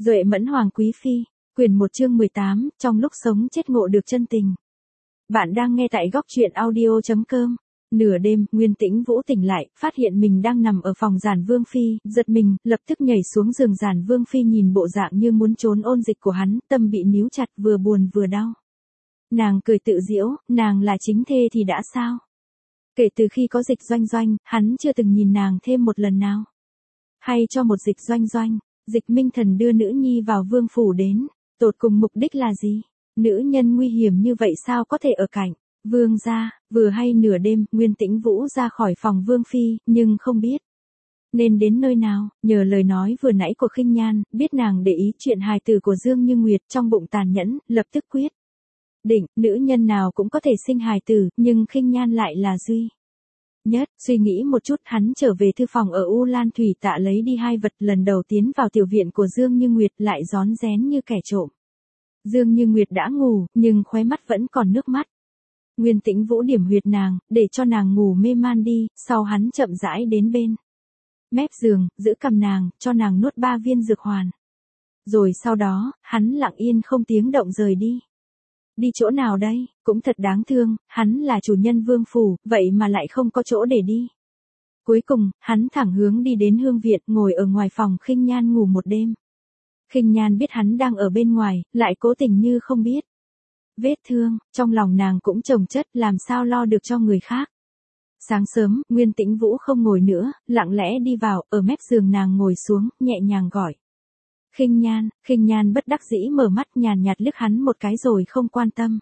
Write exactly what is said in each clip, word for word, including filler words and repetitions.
Duệ Mẫn Hoàng Quý Phi, quyển một chương mười tám, trong lúc sống chết ngộ được chân tình. Bạn đang nghe tại góc truyện audio.com. Nửa đêm, Nguyên Tĩnh Vũ tỉnh lại, phát hiện mình đang nằm ở phòng Giản Vương Phi, giật mình, lập tức nhảy xuống giường. Giản Vương Phi nhìn bộ dạng như muốn trốn ôn dịch của hắn, tâm bị níu chặt, vừa buồn vừa đau. Nàng cười tự giễu, nàng là chính thê thì đã sao? Kể từ khi có Dịch Doanh Doanh, hắn chưa từng nhìn nàng thêm một lần nào. Hay cho một Dịch Doanh Doanh, Dịch Minh Thần đưa nữ nhi vào vương phủ đến, tột cùng mục đích là gì? Nữ nhân nguy hiểm như vậy sao có thể ở cạnh vương gia? Vừa hay nửa đêm, Nguyên Tĩnh Vũ ra khỏi phòng Vương Phi, nhưng không biết nên đến nơi nào. Nhờ lời nói vừa nãy của Khinh Nhan, biết nàng để ý chuyện hài tử của Dương Như Nguyệt, trong bụng tàn nhẫn, lập tức quyết định, nữ nhân nào cũng có thể sinh hài tử, nhưng Khinh Nhan lại là duy nhất. Suy nghĩ một chút, hắn trở về thư phòng ở U Lan Thủy Tạ lấy đi hai vật. Lần đầu tiến vào tiểu viện của Dương Như Nguyệt, lại rón rén như kẻ trộm. Dương Như Nguyệt đã ngủ, nhưng khóe mắt vẫn còn nước mắt. Nguyên Tĩnh Vũ điểm huyệt nàng, để cho nàng ngủ mê man đi, sau hắn chậm rãi đến bên mép giường, giữ cầm nàng, cho nàng nuốt ba viên dược hoàn. Rồi sau đó, hắn lặng yên không tiếng động rời đi. Đi chỗ nào đây? Cũng thật đáng thương, hắn là chủ nhân vương phủ, vậy mà lại không có chỗ để đi. Cuối cùng, hắn thẳng hướng đi đến Hương Viện, ngồi ở ngoài phòng Khinh Nhan ngủ một đêm. Khinh Nhan biết hắn đang ở bên ngoài, lại cố tình như không biết. Vết thương, trong lòng nàng cũng chồng chất, làm sao lo được cho người khác. Sáng sớm, Nguyên Tĩnh Vũ không ngồi nữa, lặng lẽ đi vào, ở mép giường nàng ngồi xuống, nhẹ nhàng gọi. Khinh Nhan. Khinh Nhan bất đắc dĩ mở mắt, nhàn nhạt liếc hắn một cái rồi không quan tâm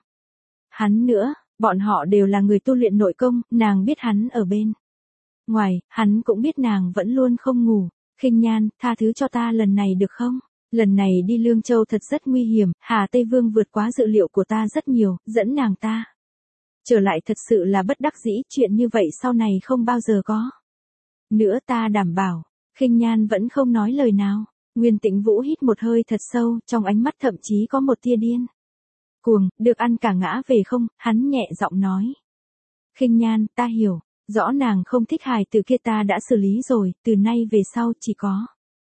hắn nữa. Bọn họ đều là người tu luyện nội công, nàng biết hắn ở bên ngoài, hắn cũng biết nàng vẫn luôn không ngủ. Khinh Nhan, tha thứ cho ta lần này được không? Lần này đi Lương Châu thật rất nguy hiểm, Hà Tây Vương vượt quá dự liệu của ta rất nhiều, dẫn nàng ta trở lại thật sự là bất đắc dĩ, chuyện như vậy sau này không bao giờ có nữa, ta đảm bảo. Khinh Nhan vẫn không nói lời nào. Nguyên Tĩnh Vũ hít một hơi thật sâu, trong ánh mắt thậm chí có một tia điên cuồng, được ăn cả ngã về không, hắn nhẹ giọng nói. Khinh Nhan, ta hiểu, rõ nàng không thích hài tử kia, ta đã xử lý rồi, từ nay về sau chỉ có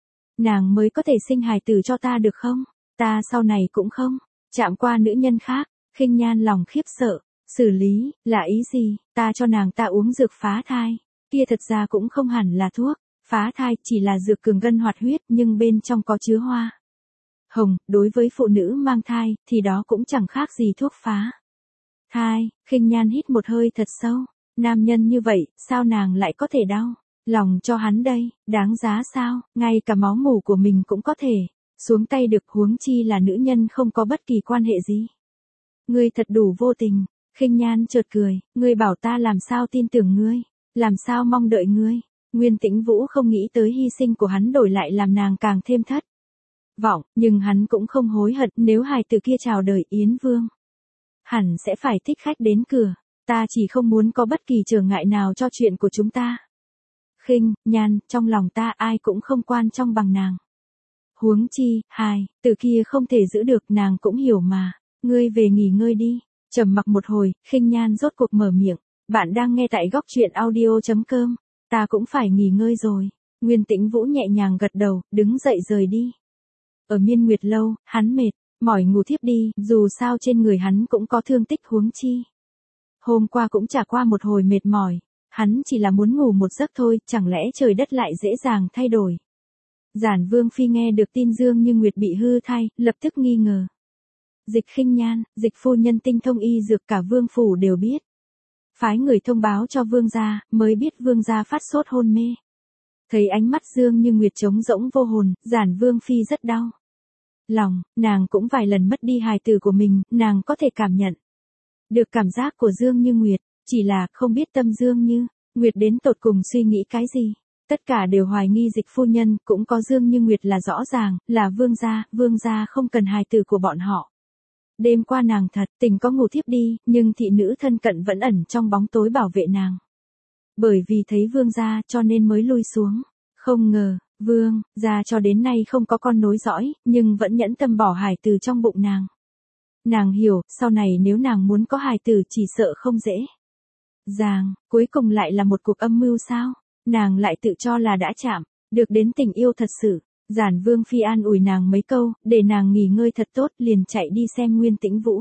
nàng mới có thể sinh hài tử cho ta được không? Ta sau này cũng không chạm qua nữ nhân khác. Khinh Nhan lòng khiếp sợ, xử lý, là ý gì? Ta cho nàng ta uống dược phá thai, kia thật ra cũng không hẳn là thuốc phá thai, chỉ là dược cường gân hoạt huyết, nhưng bên trong có chứa hoa hồng, đối với phụ nữ mang thai, thì đó cũng chẳng khác gì thuốc phá thai. Khinh Nhan hít một hơi thật sâu, nam nhân như vậy, sao nàng lại có thể đau lòng cho hắn đây? Đáng giá sao? Ngay cả máu mủ của mình cũng có thể xuống tay được, huống chi là nữ nhân không có bất kỳ quan hệ gì. Ngươi thật đủ vô tình. Khinh Nhan chợt cười, ngươi bảo ta làm sao tin tưởng ngươi, làm sao mong đợi ngươi. Nguyên Tĩnh Vũ không nghĩ tới hy sinh của hắn đổi lại làm nàng càng thêm thất vọng, nhưng hắn cũng không hối hận, nếu hài tử kia chào đời Yến Vương, hẳn sẽ phải thích khách đến cửa. Ta chỉ không muốn có bất kỳ trở ngại nào cho chuyện của chúng ta. Khinh Nhan, trong lòng ta ai cũng không quan trọng bằng nàng. Huống chi, hài tử kia không thể giữ được, nàng cũng hiểu mà. Ngươi về nghỉ ngơi đi. Trầm mặc một hồi, Khinh Nhan rốt cuộc mở miệng. Bạn đang nghe tại góc truyện audio.com. Ta cũng phải nghỉ ngơi rồi. Nguyên Tĩnh Vũ nhẹ nhàng gật đầu, đứng dậy rời đi. Ở Miên Nguyệt Lâu, hắn mệt, mỏi ngủ thiếp đi, dù sao trên người hắn cũng có thương tích, huống chi hôm qua cũng trải qua một hồi mệt mỏi, hắn chỉ là muốn ngủ một giấc thôi, chẳng lẽ trời đất lại dễ dàng thay đổi. Giản Vương Phi nghe được tin Dương Như Nguyệt bị hư thai, lập tức nghi ngờ. Dịch Khinh Nhan, Dịch phu nhân tinh thông y dược, cả vương phủ đều biết. Phái người thông báo cho vương gia, mới biết vương gia phát sốt hôn mê. Thấy ánh mắt Dương Như Nguyệt trống rỗng vô hồn, Giản Vương Phi rất đau lòng, nàng cũng vài lần mất đi hài tử của mình, nàng có thể cảm nhận được cảm giác của Dương Như Nguyệt, chỉ là không biết tâm Dương Như Nguyệt đến tột cùng suy nghĩ cái gì. Tất cả đều hoài nghi Dịch phu nhân, cũng có Dương Như Nguyệt là rõ ràng, là vương gia, vương gia không cần hài tử của bọn họ. Đêm qua nàng thật tình có ngủ thiếp đi, nhưng thị nữ thân cận vẫn ẩn trong bóng tối bảo vệ nàng. Bởi vì thấy vương gia cho nên mới lui xuống. Không ngờ, vương gia cho đến nay không có con nối dõi, nhưng vẫn nhẫn tâm bỏ hài tử trong bụng nàng. Nàng hiểu, sau này nếu nàng muốn có hài tử chỉ sợ không dễ dàng, cuối cùng lại là một cuộc âm mưu sao? Nàng lại tự cho là đã chạm được đến tình yêu thật sự. Giản Vương Phi an ủi nàng mấy câu, để nàng nghỉ ngơi thật tốt, liền chạy đi xem Nguyên Tĩnh Vũ.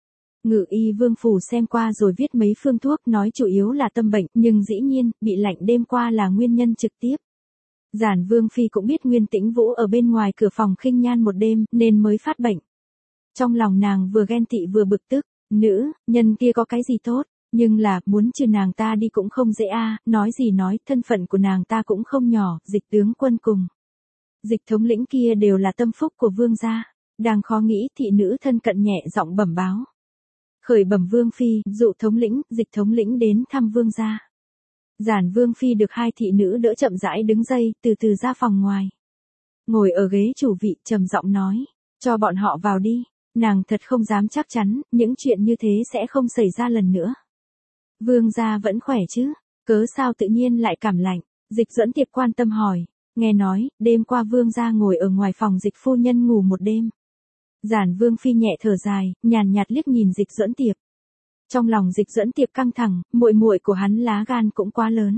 Ngự y Vương phủ xem qua rồi viết mấy phương thuốc, nói chủ yếu là tâm bệnh, nhưng dĩ nhiên, bị lạnh đêm qua là nguyên nhân trực tiếp. Giản Vương Phi cũng biết Nguyên Tĩnh Vũ ở bên ngoài cửa phòng khinh nhan một đêm, nên mới phát bệnh. Trong lòng nàng vừa ghen tị vừa bực tức, nữ, nhân kia có cái gì tốt, nhưng là, muốn trừ nàng ta đi cũng không dễ a, nói gì nói, thân phận của nàng ta cũng không nhỏ, Dịch tướng quân cùng Dịch thống lĩnh kia đều là tâm phúc của vương gia. Đang khó nghĩ, thị nữ thân cận nhẹ giọng bẩm báo. Khởi bẩm Vương Phi, dụ thống lĩnh, Dịch thống lĩnh đến thăm vương gia. Giản Vương Phi được hai thị nữ đỡ chậm rãi đứng dậy, từ từ ra phòng ngoài. Ngồi ở ghế chủ vị, trầm giọng nói, cho bọn họ vào đi. Nàng thật không dám chắc chắn, những chuyện như thế sẽ không xảy ra lần nữa. Vương gia vẫn khỏe chứ, cớ sao tự nhiên lại cảm lạnh, Dịch Duẫn Tiệp quan tâm hỏi, nghe nói, đêm qua vương gia ngồi ở ngoài phòng Dịch phu nhân ngủ một đêm. Giản Vương Phi nhẹ thở dài, nhàn nhạt liếc nhìn Dịch Duẫn Tiệp. Trong lòng Dịch Duẫn Tiệp căng thẳng, muội muội của hắn lá gan cũng quá lớn.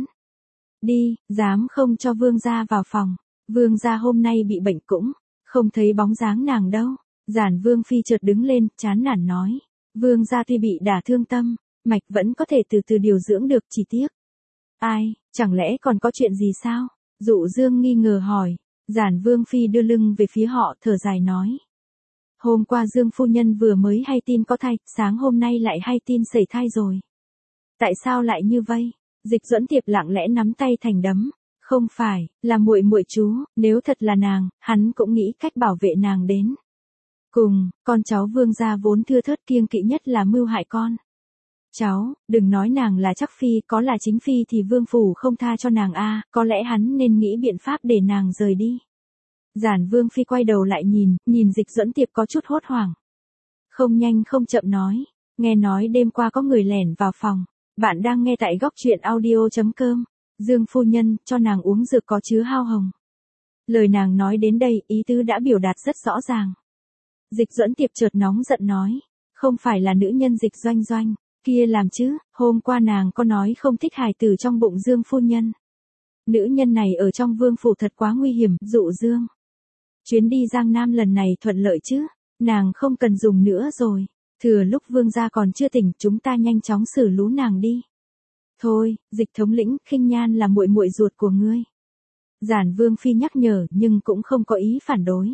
Đi, dám không cho vương gia vào phòng, vương gia hôm nay bị bệnh cũng, không thấy bóng dáng nàng đâu. Giản Vương Phi chợt đứng lên, chán nản nói, vương gia tuy bị đả thương tâm, mạch vẫn có thể từ từ điều dưỡng được, chỉ tiếc. Ai, chẳng lẽ còn có chuyện gì sao? Dụ Dương nghi ngờ hỏi. Giản Vương Phi đưa lưng về phía họ, thở dài nói. Hôm qua Dương phu nhân vừa mới hay tin có thai, sáng hôm nay lại hay tin sẩy thai rồi. Tại sao lại như vậy? Dịch Duẫn Tiệp lặng lẽ nắm tay thành đấm. Không phải, là muội muội chú, nếu thật là nàng, hắn cũng nghĩ cách bảo vệ nàng đến. Cùng, con cháu vương gia vốn thưa thớt, kiêng kỵ nhất là mưu hại con. Cháu, đừng nói nàng là chắc phi, có là chính phi thì vương phủ không tha cho nàng a, có lẽ hắn nên nghĩ biện pháp để nàng rời đi. Giản Vương Phi quay đầu lại nhìn, nhìn Dịch Duẫn Tiệp có chút hốt hoảng. Không nhanh không chậm nói, nghe nói đêm qua có người lẻn vào phòng, bạn đang nghe tại góc truyện audio chấm com, Dương phu nhân, cho nàng uống dược có chứa hao hồng. Lời nàng nói đến đây, ý tứ đã biểu đạt rất rõ ràng. Dịch Duẫn Tiệp chợt nóng giận nói, không phải là nữ nhân Dịch Doanh Doanh, kia làm chứ, hôm qua nàng có nói không thích hài tử trong bụng Dương phu nhân. Nữ nhân này ở trong vương phủ thật quá nguy hiểm, Dụ Dương. Chuyến đi Giang Nam lần này thuận lợi chứ, nàng không cần dùng nữa rồi, thừa lúc vương gia còn chưa tỉnh, chúng ta nhanh chóng xử lú nàng đi. Thôi, Dịch thống lĩnh, khinh nhan là muội muội ruột của ngươi. Giản Vương Phi nhắc nhở nhưng cũng không có ý phản đối.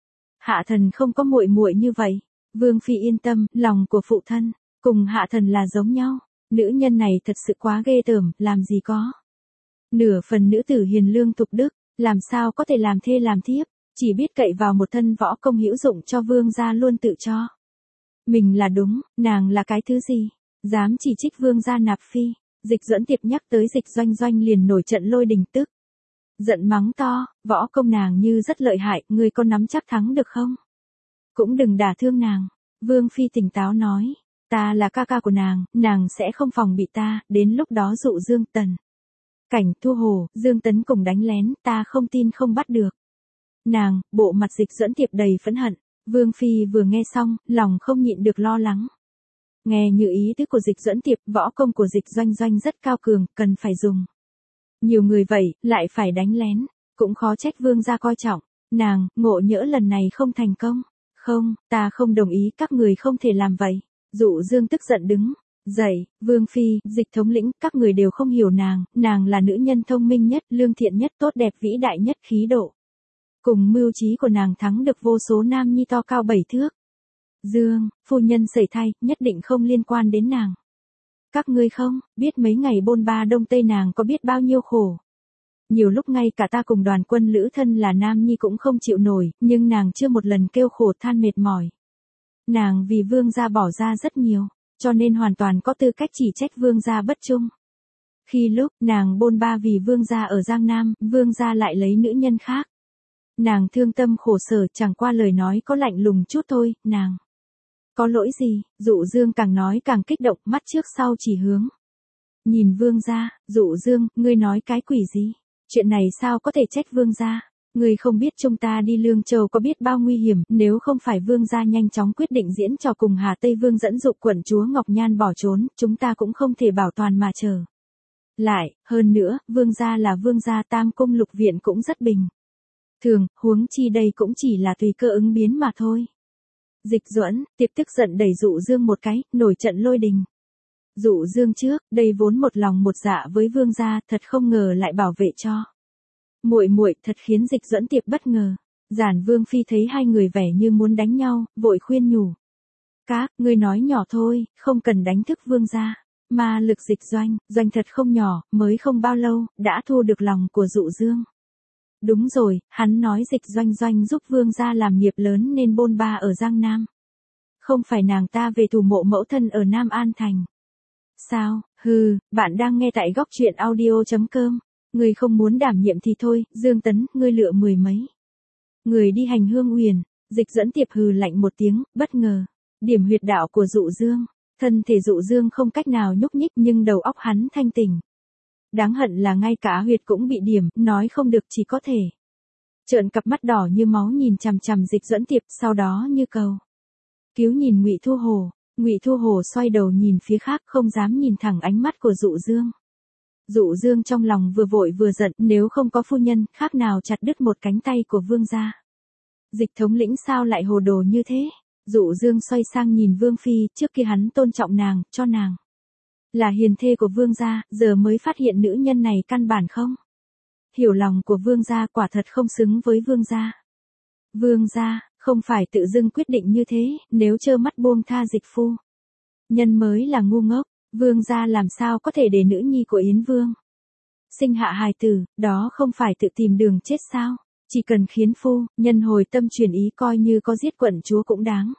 Hạ thần không có muội muội như vậy. Vương Phi yên tâm, lòng của phụ thân cùng hạ thần là giống nhau. Nữ nhân này thật sự quá ghê tởm, làm gì có. Nửa phần nữ tử hiền lương tục đức, làm sao có thể làm thê làm thiếp, chỉ biết cậy vào một thân võ công hữu dụng cho vương gia luôn tự cho. Mình là đúng, nàng là cái thứ gì, dám chỉ trích vương gia nạp phi. Dịch Duẫn Tiệp nhắc tới Dịch Doanh Doanh liền nổi trận lôi đình tức. Giận mắng to, võ công nàng như rất lợi hại, ngươi có nắm chắc thắng được không? Cũng đừng đả thương nàng. Vương Phi tỉnh táo nói, ta là ca ca của nàng, nàng sẽ không phòng bị ta, đến lúc đó Dụ Dương Tần. Cảnh Thu Hồ, Dương Tấn cùng đánh lén, ta không tin không bắt được. Nàng, bộ mặt Dịch Duẫn Tiệp đầy phẫn hận. Vương Phi vừa nghe xong, lòng không nhịn được lo lắng. Nghe như ý tứ của Dịch Duẫn Tiệp, võ công của Dịch Doanh Doanh rất cao cường, cần phải dùng. Nhiều người vậy, lại phải đánh lén, cũng khó trách vương gia coi trọng. Nàng, ngộ nhỡ lần này không thành công. Không, ta không đồng ý, các người không thể làm vậy. Dụ Dương tức giận đứng dậy, Vương Phi, Dịch thống lĩnh, các người đều không hiểu nàng, nàng là nữ nhân thông minh nhất, lương thiện nhất, tốt đẹp vĩ đại nhất, khí độ. Cùng mưu trí của nàng thắng được vô số nam nhi to cao bảy thước. Dương, phu nhân sẩy thai, nhất định không liên quan đến nàng. Các ngươi không, biết mấy ngày bôn ba đông tây nàng có biết bao nhiêu khổ. Nhiều lúc ngay cả ta cùng đoàn quân lữ thân là nam nhi cũng không chịu nổi, nhưng nàng chưa một lần kêu khổ than mệt mỏi. Nàng vì vương gia bỏ ra rất nhiều, cho nên hoàn toàn có tư cách chỉ trách vương gia bất trung. Khi lúc nàng bôn ba vì vương gia ở Giang Nam, vương gia lại lấy nữ nhân khác. Nàng thương tâm khổ sở, chẳng qua lời nói có lạnh lùng chút thôi, nàng. Có lỗi gì? Dụ Dương càng nói càng kích động, mắt trước sau chỉ hướng. Nhìn vương gia, Dụ Dương, ngươi nói cái quỷ gì? Chuyện này sao có thể trách vương gia? Ngươi không biết chúng ta đi Lương Châu có biết bao nguy hiểm, nếu không phải vương gia nhanh chóng quyết định diễn trò cùng Hà Tây Vương dẫn dụ quận chúa Ngọc Nhan bỏ trốn, chúng ta cũng không thể bảo toàn mà chờ. Lại, hơn nữa, vương gia là vương gia, Tam cung lục viện cũng rất bình thường, huống chi đây cũng chỉ là tùy cơ ứng biến mà thôi. Dịch Duẫn, tiệp tức giận đẩy Dụ Dương một cái, nổi trận lôi đình. Dụ Dương trước, đây vốn một lòng một dạ với Vương gia, thật không ngờ lại bảo vệ cho muội muội, thật khiến Dịch Duẫn tiệp bất ngờ. Giản Vương phi thấy hai người vẻ như muốn đánh nhau, vội khuyên nhủ. Các, ngươi nói nhỏ thôi, không cần đánh thức Vương gia. Mà lực Dịch Doanh, Doanh thật không nhỏ, mới không bao lâu, đã thu được lòng của Dụ Dương. Đúng rồi, hắn nói Dịch Doanh Doanh giúp Vương gia làm nghiệp lớn nên bôn ba ở Giang Nam. Không phải nàng ta về thủ mộ mẫu thân ở Nam An Thành. Sao, hừ, bạn đang nghe tại góc truyện audio.com. Người không muốn đảm nhiệm thì thôi, Dương Tấn, ngươi lựa mười mấy người đi hành hương uyển. Dịch Dẫn tiệp hừ lạnh một tiếng, bất ngờ. Điểm huyệt đạo của Dụ Dương. Thân thể Dụ Dương không cách nào nhúc nhích nhưng đầu óc hắn thanh tỉnh. Đáng hận là ngay cả huyệt cũng bị điểm, nói không được chỉ có thể trợn cặp mắt đỏ như máu nhìn chằm chằm Dịch Duẫn tiệp, sau đó như cầu cứu nhìn Ngụy Thu Hồ. Ngụy Thu Hồ xoay đầu nhìn phía khác, không dám nhìn thẳng ánh mắt của Dụ Dương. Dụ Dương trong lòng vừa vội vừa giận, nếu không có phu nhân, khác nào chặt đứt một cánh tay của Vương gia. Dịch thống lĩnh sao lại hồ đồ như thế? Dụ Dương xoay sang nhìn Vương phi, trước kia hắn tôn trọng nàng, cho nàng là hiền thê của Vương gia, giờ mới phát hiện nữ nhân này căn bản không hiểu lòng của Vương gia, quả thật không xứng với Vương gia. Vương gia, không phải tự dưng quyết định như thế, nếu trơ mắt buông tha Dịch phu nhân mới là ngu ngốc. Vương gia làm sao có thể để nữ nhi của Yến Vương sinh hạ hài tử, đó không phải tự tìm đường chết sao? Chỉ cần khiến phu nhân hồi tâm chuyển ý, coi như có giết quận chúa cũng đáng.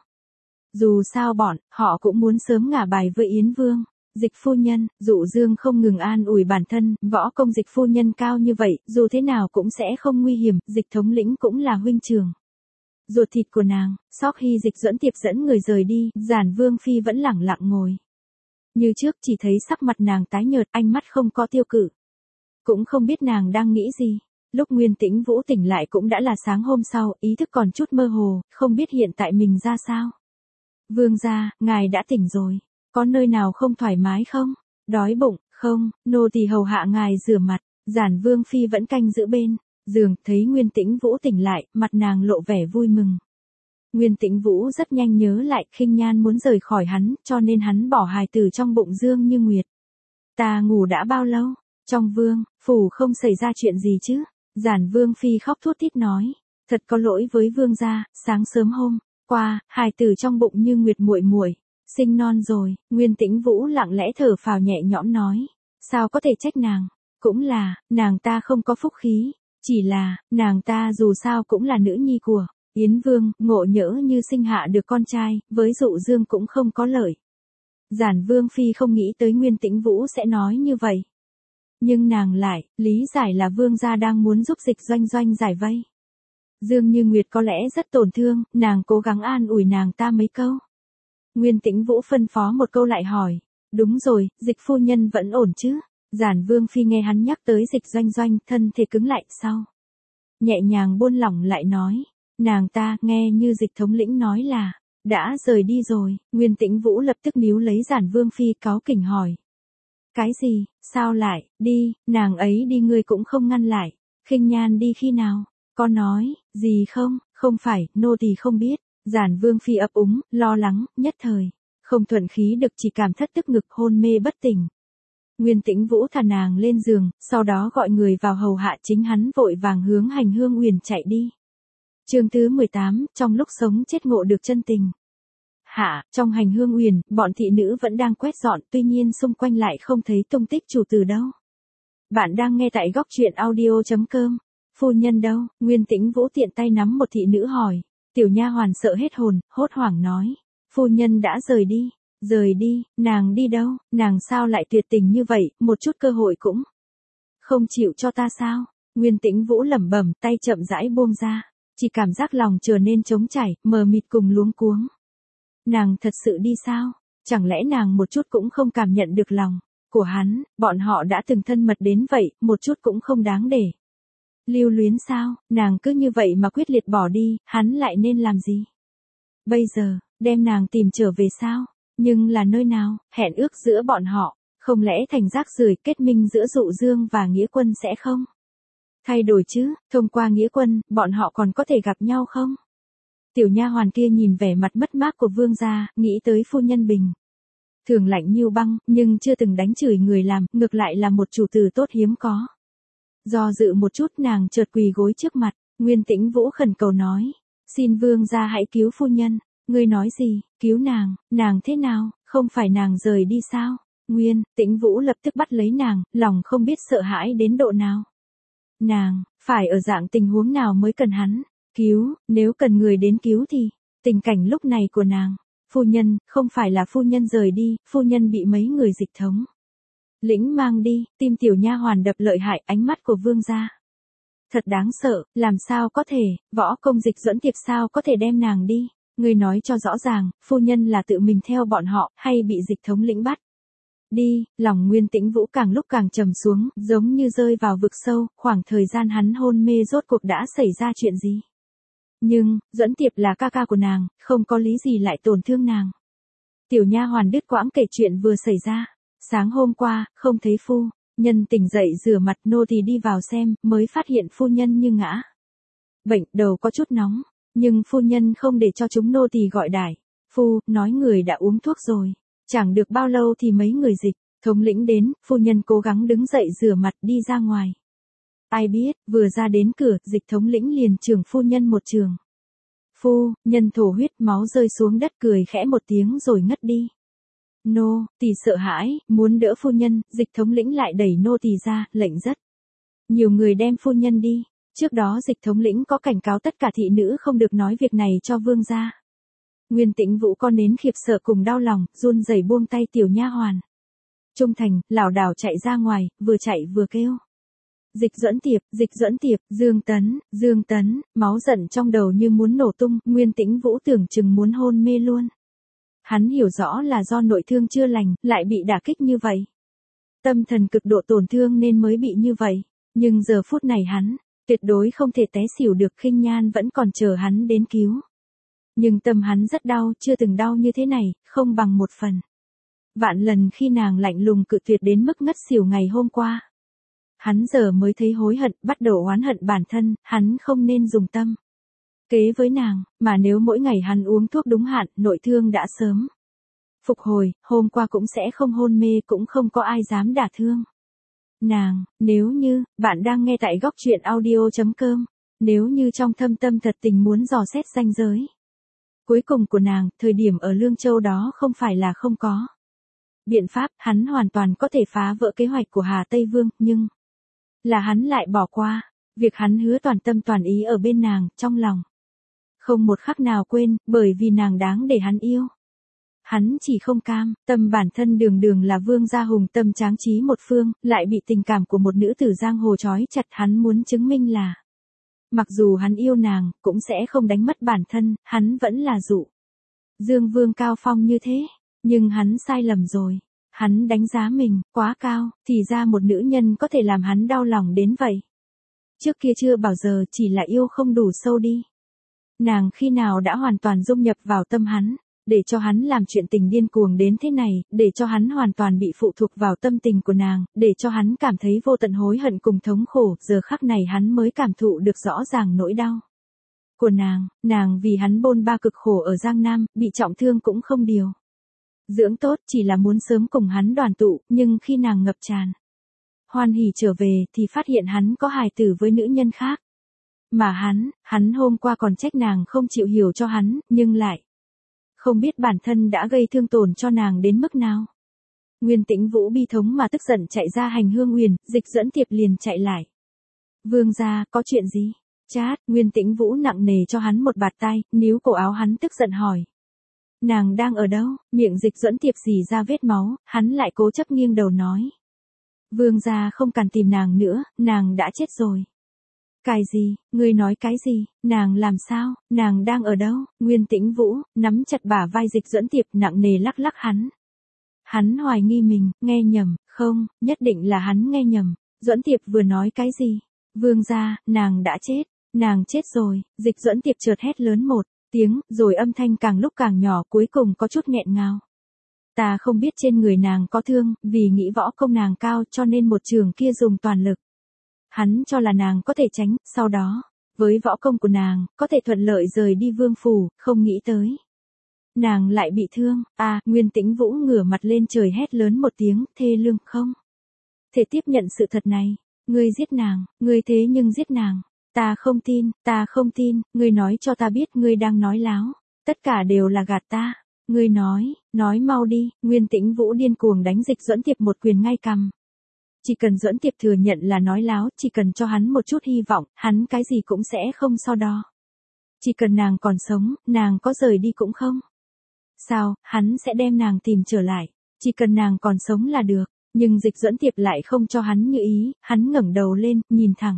Dù sao bọn họ cũng muốn sớm ngả bài với Yến Vương. Dịch phu nhân, Dụ Dương không ngừng an ủi bản thân, võ công Dịch phu nhân cao như vậy, dù thế nào cũng sẽ không nguy hiểm, Dịch thống lĩnh cũng là huynh trưởng ruột thịt của nàng. Sau khi Dịch Duẫn tiệp dẫn người rời đi, Giản Vương phi vẫn lẳng lặng ngồi như trước, chỉ thấy sắc mặt nàng tái nhợt, ánh mắt không có tiêu cự. Cũng không biết nàng đang nghĩ gì. Lúc Nguyên Tĩnh Vũ tỉnh lại cũng đã là sáng hôm sau, ý thức còn chút mơ hồ, không biết hiện tại mình ra sao. Vương gia, ngài đã tỉnh rồi, có nơi nào không thoải mái không? Đói bụng, không, nô tỳ hầu hạ ngài rửa mặt. Giản Vương phi vẫn canh giữ bên giường, thấy Nguyên Tĩnh Vũ tỉnh lại, mặt nàng lộ vẻ vui mừng. Nguyên Tĩnh Vũ rất nhanh nhớ lại, Khinh Nhan muốn rời khỏi hắn, cho nên hắn bỏ hài tử trong bụng Dương Như Nguyệt. Ta ngủ đã bao lâu? Trong vương phủ không xảy ra chuyện gì chứ? Giản Vương phi khóc thút thít nói, thật có lỗi với vương gia, sáng sớm hôm qua, hài tử trong bụng Như Nguyệt muội muội sinh non rồi. Nguyên Tĩnh Vũ lặng lẽ thở phào nhẹ nhõm nói, sao có thể trách nàng, cũng là nàng ta không có phúc khí, chỉ là nàng ta dù sao cũng là nữ nhi của Yến Vương, ngộ nhỡ như sinh hạ được con trai, với Dụ Dương cũng không có lợi. Giản Vương phi không nghĩ tới Nguyên Tĩnh Vũ sẽ nói như vậy. Nhưng nàng lại lý giải là Vương gia đang muốn giúp Dịch Doanh Doanh giải vây. Dương Như Nguyệt có lẽ rất tổn thương, nàng cố gắng an ủi nàng ta mấy câu. Nguyên Tĩnh Vũ phân phó một câu lại hỏi, đúng rồi, Dịch phu nhân vẫn ổn chứ? Giản Vương phi nghe hắn nhắc tới Dịch Doanh Doanh, thân thể cứng lại, sau nhẹ nhàng buông lỏng lại nói, nàng ta nghe như Dịch thống lĩnh nói là đã rời đi rồi. Nguyên Tĩnh Vũ lập tức níu lấy Giản Vương phi, cáu kỉnh hỏi, cái gì, sao lại đi? Nàng ấy đi ngươi cũng không ngăn lại. Khinh Nhan đi khi nào? Có nói gì không? Không phải, nô tỳ không biết. Giản Vương phi ấp úng, lo lắng, nhất thời không thuận khí được, chỉ cảm thất tức ngực, hôn mê bất tỉnh. Nguyên Tĩnh Vũ thả nàng lên giường, sau đó gọi người vào hầu hạ, chính hắn vội vàng hướng hành hương uyển chạy đi. Chương thứ mười tám, trong lúc sống chết ngộ được chân tình. Hạ, trong hành hương uyển, bọn thị nữ vẫn đang quét dọn, tuy nhiên xung quanh lại không thấy tung tích chủ tử đâu. Bạn đang nghe tại góc truyện audio.com. Phu nhân đâu? Nguyên Tĩnh Vũ tiện tay nắm một thị nữ hỏi. Tiểu nha hoàn sợ hết hồn, hốt hoảng nói, phu nhân đã rời đi. Rời đi? Nàng đi đâu? Nàng sao lại tuyệt tình như vậy, một chút cơ hội cũng không chịu cho ta sao? Nguyên Tĩnh Vũ lẩm bẩm, tay chậm rãi buông ra, chỉ cảm giác lòng trở nên trống trải, mờ mịt cùng luống cuống. Nàng thật sự đi sao? Chẳng lẽ nàng một chút cũng không cảm nhận được lòng của hắn? Bọn họ đã từng thân mật đến vậy, một chút cũng không đáng để lưu luyến sao? Nàng cứ như vậy mà quyết liệt bỏ đi, hắn lại nên làm gì? Bây giờ, đem nàng tìm trở về sao? Nhưng là nơi nào? Hẹn ước giữa bọn họ, không lẽ thành rác rưởi, kết minh giữa Dụ Dương và Nghĩa Quân sẽ không Thay đổi chứ, thông qua nghĩa quân, bọn họ còn có thể gặp nhau không? Tiểu nha hoàn kia nhìn vẻ mặt mất mát của vương gia, nghĩ tới phu nhân bình. Thường lạnh như băng, nhưng chưa từng đánh chửi người làm, ngược lại là một chủ tử tốt hiếm có. Do dự một chút nàng chợt quỳ gối trước mặt, Nguyên Tĩnh Vũ khẩn cầu nói. Xin vương gia hãy cứu phu nhân. Ngươi nói gì, cứu nàng, nàng thế nào, không phải nàng rời đi sao? Nguyên Tĩnh Vũ lập tức bắt lấy nàng, lòng không biết sợ hãi đến độ nào. Nàng, phải ở dạng tình huống nào mới cần hắn cứu, nếu cần người đến cứu thì, tình cảnh lúc này của nàng, phu nhân, không phải là phu nhân rời đi, phu nhân bị mấy người dịch thống lĩnh mang đi, tim tiểu nha hoàn đập lợi hại, ánh mắt của vương gia. Thật đáng sợ, làm sao có thể, võ công Dịch Duẫn Tiệp sao có thể đem nàng đi, người nói cho rõ ràng, phu nhân là tự mình theo bọn họ, hay bị dịch thống lĩnh bắt. Đi, lòng Nguyên Tĩnh Vũ càng lúc càng trầm xuống, giống như rơi vào vực sâu, khoảng thời gian hắn hôn mê rốt cuộc đã xảy ra chuyện gì. Nhưng, Duẫn Tiệp là ca ca của nàng, không có lý gì lại tổn thương nàng. Tiểu nha hoàn đứt quãng kể chuyện vừa xảy ra. Sáng hôm qua, không thấy phu nhân tỉnh dậy rửa mặt, nô tỳ đi vào xem, mới phát hiện phu nhân như ngã bệnh, đầu có chút nóng, nhưng phu nhân không để cho chúng nô tỳ gọi đài. Phu, nói người đã uống thuốc rồi. Chẳng được bao lâu thì mấy người dịch thống lĩnh đến, phu nhân cố gắng đứng dậy rửa mặt đi ra ngoài. Ai biết, vừa ra đến cửa, dịch thống lĩnh liền chưởng phu nhân một trường. Phu nhân thổ huyết, máu rơi xuống đất, cười khẽ một tiếng rồi ngất đi. Nô tỳ sợ hãi, muốn đỡ phu nhân, dịch thống lĩnh lại đẩy nô tỳ ra, lệnh rất nhiều người đem phu nhân đi. Trước đó dịch thống lĩnh có cảnh cáo tất cả thị nữ không được nói việc này cho vương gia. Nguyên Tĩnh Vũ con nến khiếp sợ cùng đau lòng, run rẩy buông tay tiểu nha hoàn. Trung thành, lảo đảo chạy ra ngoài, vừa chạy vừa kêu. Dịch Duẫn Tiệp, Dịch Duẫn Tiệp, Dương Tấn, Dương Tấn, máu giận trong đầu như muốn nổ tung, Nguyên Tĩnh Vũ tưởng chừng muốn hôn mê luôn. Hắn hiểu rõ là do nội thương chưa lành, lại bị đả kích như vậy. Tâm thần cực độ tổn thương nên mới bị như vậy. Nhưng giờ phút này hắn, tuyệt đối không thể té xỉu được, Khinh Nhan vẫn còn chờ hắn đến cứu. Nhưng tâm hắn rất đau, chưa từng đau như thế này, không bằng một phần vạn lần khi nàng lạnh lùng cự tuyệt đến mức ngất xỉu ngày hôm qua. Hắn giờ mới thấy hối hận, bắt đầu oán hận bản thân, hắn không nên dùng tâm kế với nàng, mà nếu mỗi ngày hắn uống thuốc đúng hạn, nội thương đã sớm phục hồi, hôm qua cũng sẽ không hôn mê, cũng không có ai dám đả thương nàng. Nếu như, bạn đang nghe tại góc truyện audio chấm com, nếu như trong thâm tâm thật tình muốn dò xét ranh giới cuối cùng của nàng, thời điểm ở Lương Châu đó không phải là không có biện pháp, hắn hoàn toàn có thể phá vỡ kế hoạch của Hà Tây Vương, nhưng là hắn lại bỏ qua việc hắn hứa toàn tâm toàn ý ở bên nàng, trong lòng không một khắc nào quên, bởi vì nàng đáng để hắn yêu. Hắn chỉ không cam, tâm bản thân đường đường là vương gia hùng tâm tráng trí một phương, lại bị tình cảm của một nữ tử giang hồ trói chặt, hắn muốn chứng minh là mặc dù hắn yêu nàng, cũng sẽ không đánh mất bản thân, hắn vẫn là dụ Dương Vương cao phong như thế, nhưng hắn sai lầm rồi. Hắn đánh giá mình quá cao, thì ra một nữ nhân có thể làm hắn đau lòng đến vậy. Trước kia chưa bao giờ, chỉ là yêu không đủ sâu đi. Nàng khi nào đã hoàn toàn dung nhập vào tâm hắn, để cho hắn làm chuyện tình điên cuồng đến thế này, để cho hắn hoàn toàn bị phụ thuộc vào tâm tình của nàng, để cho hắn cảm thấy vô tận hối hận cùng thống khổ, giờ khắc này hắn mới cảm thụ được rõ ràng nỗi đau của nàng. Nàng vì hắn bôn ba cực khổ ở Giang Nam, bị trọng thương cũng không điều dưỡng tốt, chỉ là muốn sớm cùng hắn đoàn tụ, nhưng khi nàng ngập tràn hoan hỉ trở về thì phát hiện hắn có hài tử với nữ nhân khác. Mà hắn, hắn hôm qua còn trách nàng không chịu hiểu cho hắn, nhưng lại không biết bản thân đã gây thương tổn cho nàng đến mức nào. Nguyên Tĩnh Vũ bi thống mà tức giận chạy ra hành hương uyển, Dịch Duẫn Tiệp liền chạy lại. Vương gia, có chuyện gì? Chát, Nguyên Tĩnh Vũ nặng nề cho hắn một bạt tai, níu cổ áo hắn tức giận hỏi. Nàng đang ở đâu? Miệng Dịch Duẫn Tiệp rỉ ra vết máu, hắn lại cố chấp nghiêng đầu nói. Vương gia không cần tìm nàng nữa, nàng đã chết rồi. Cái gì, ngươi nói cái gì, nàng làm sao, nàng đang ở đâu? Nguyên Tĩnh Vũ, nắm chặt bả vai Dịch Duẫn Tiệp nặng nề lắc lắc hắn. Hắn hoài nghi mình, nghe nhầm, không, nhất định là hắn nghe nhầm. Duẫn Tiệp vừa nói cái gì? Vương gia, nàng đã chết, nàng chết rồi. Dịch Duẫn Tiệp chợt hét lớn một tiếng, rồi âm thanh càng lúc càng nhỏ, cuối cùng có chút nghẹn ngào. Ta không biết trên người nàng có thương, vì nghĩ võ công nàng cao cho nên một trường kia dùng toàn lực. Hắn cho là nàng có thể tránh, sau đó, với võ công của nàng, có thể thuận lợi rời đi vương phủ, không nghĩ tới. Nàng lại bị thương, à, Nguyên Tĩnh Vũ ngửa mặt lên trời hét lớn một tiếng, thê lương không? Thể tiếp nhận sự thật này, ngươi giết nàng, ngươi thế nhưng giết nàng, ta không tin, ta không tin, ngươi nói cho ta biết ngươi đang nói láo, tất cả đều là gạt ta, ngươi nói, nói mau đi, Nguyên Tĩnh Vũ điên cuồng đánh Dịch Duẫn Tiệp một quyền ngay cằm. Chỉ cần Duẫn Tiệp thừa nhận là nói láo, chỉ cần cho hắn một chút hy vọng, hắn cái gì cũng sẽ không so đo. Chỉ cần nàng còn sống, nàng có rời đi cũng không. Sao, hắn sẽ đem nàng tìm trở lại, chỉ cần nàng còn sống là được, nhưng Dịch Duẫn Tiệp lại không cho hắn như ý, hắn ngẩng đầu lên, nhìn thẳng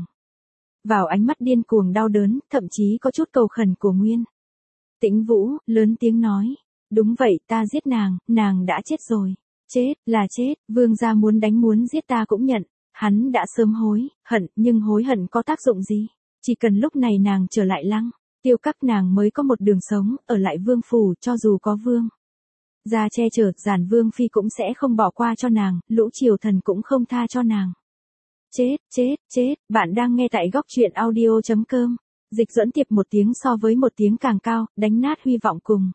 vào ánh mắt điên cuồng đau đớn, thậm chí có chút cầu khẩn của Nguyên Tĩnh Vũ, lớn tiếng nói, đúng vậy, ta giết nàng, nàng đã chết rồi, chết, là chết, vương gia muốn đánh muốn giết ta cũng nhận, hắn đã sớm hối, hận, nhưng hối hận có tác dụng gì, chỉ cần lúc này nàng trở lại Lăng Tiêu các nàng mới có một đường sống, ở lại vương phủ, cho dù có vương gia che chở, Giản Vương phi cũng sẽ không bỏ qua cho nàng, lũ triều thần cũng không tha cho nàng. Chết, chết, chết, bạn đang nghe tại góc truyện audio chấm com. Dịch Duẫn Tiệp một tiếng so với một tiếng càng cao, đánh nát hy vọng cùng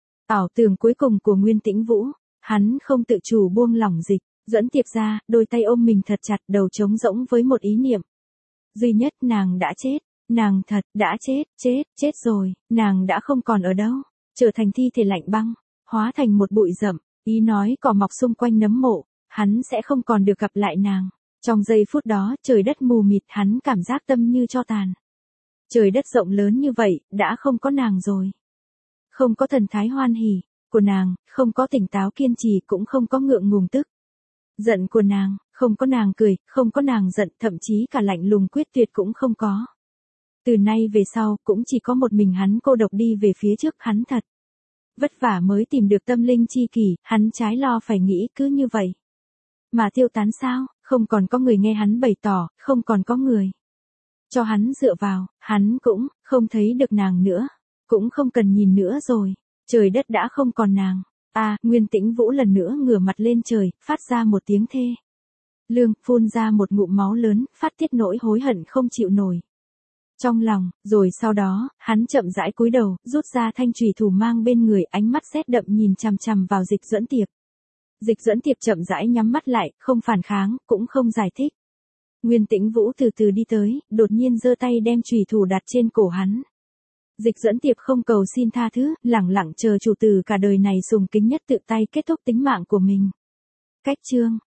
ảo tưởng cuối cùng của Nguyên Tĩnh Vũ, hắn không tự chủ buông lỏng Dịch Duẫn Tiệp ra, đôi tay ôm mình thật chặt, đầu trống rỗng với một ý niệm duy nhất, nàng đã chết. Nàng thật, đã chết, chết, chết rồi, nàng đã không còn ở đâu, trở thành thi thể lạnh băng, hóa thành một bụi rậm, ý nói cỏ mọc xung quanh nấm mộ, hắn sẽ không còn được gặp lại nàng. Trong giây phút đó, trời đất mù mịt, hắn cảm giác tâm như tro tàn. Trời đất rộng lớn như vậy, đã không có nàng rồi. Không có thần thái hoan hỉ của nàng, không có tỉnh táo kiên trì, cũng không có ngượng ngùng tức giận của nàng, không có nàng cười, không có nàng giận, thậm chí cả lạnh lùng quyết tuyệt cũng không có. Từ nay về sau, cũng chỉ có một mình hắn cô độc đi về phía trước, hắn thật vất vả mới tìm được tâm linh chi kỷ, hắn trái lo phải nghĩ cứ như vậy mà tiêu tán sao, không còn có người nghe hắn bày tỏ, không còn có người cho hắn dựa vào, hắn cũng không thấy được nàng nữa, cũng không cần nhìn nữa rồi, trời đất đã không còn nàng. À, Nguyên Tĩnh Vũ lần nữa ngửa mặt lên trời, phát ra một tiếng thê lương, phun ra một ngụm máu lớn, phát tiết nỗi hối hận không chịu nổi trong lòng, rồi sau đó, hắn chậm rãi cúi đầu, rút ra thanh chùy thủ mang bên người, ánh mắt sét đậm nhìn chằm chằm vào Dịch Duẫn Tiệp. Dịch Duẫn Tiệp chậm rãi nhắm mắt lại, không phản kháng, cũng không giải thích. Nguyên Tĩnh Vũ từ từ đi tới, đột nhiên giơ tay đem chùy thủ đặt trên cổ hắn. Dịch Duẫn Tiệp không cầu xin tha thứ, lẳng lặng chờ chủ tử cả đời này sùng kính nhất tự tay kết thúc tính mạng của mình. Cách chương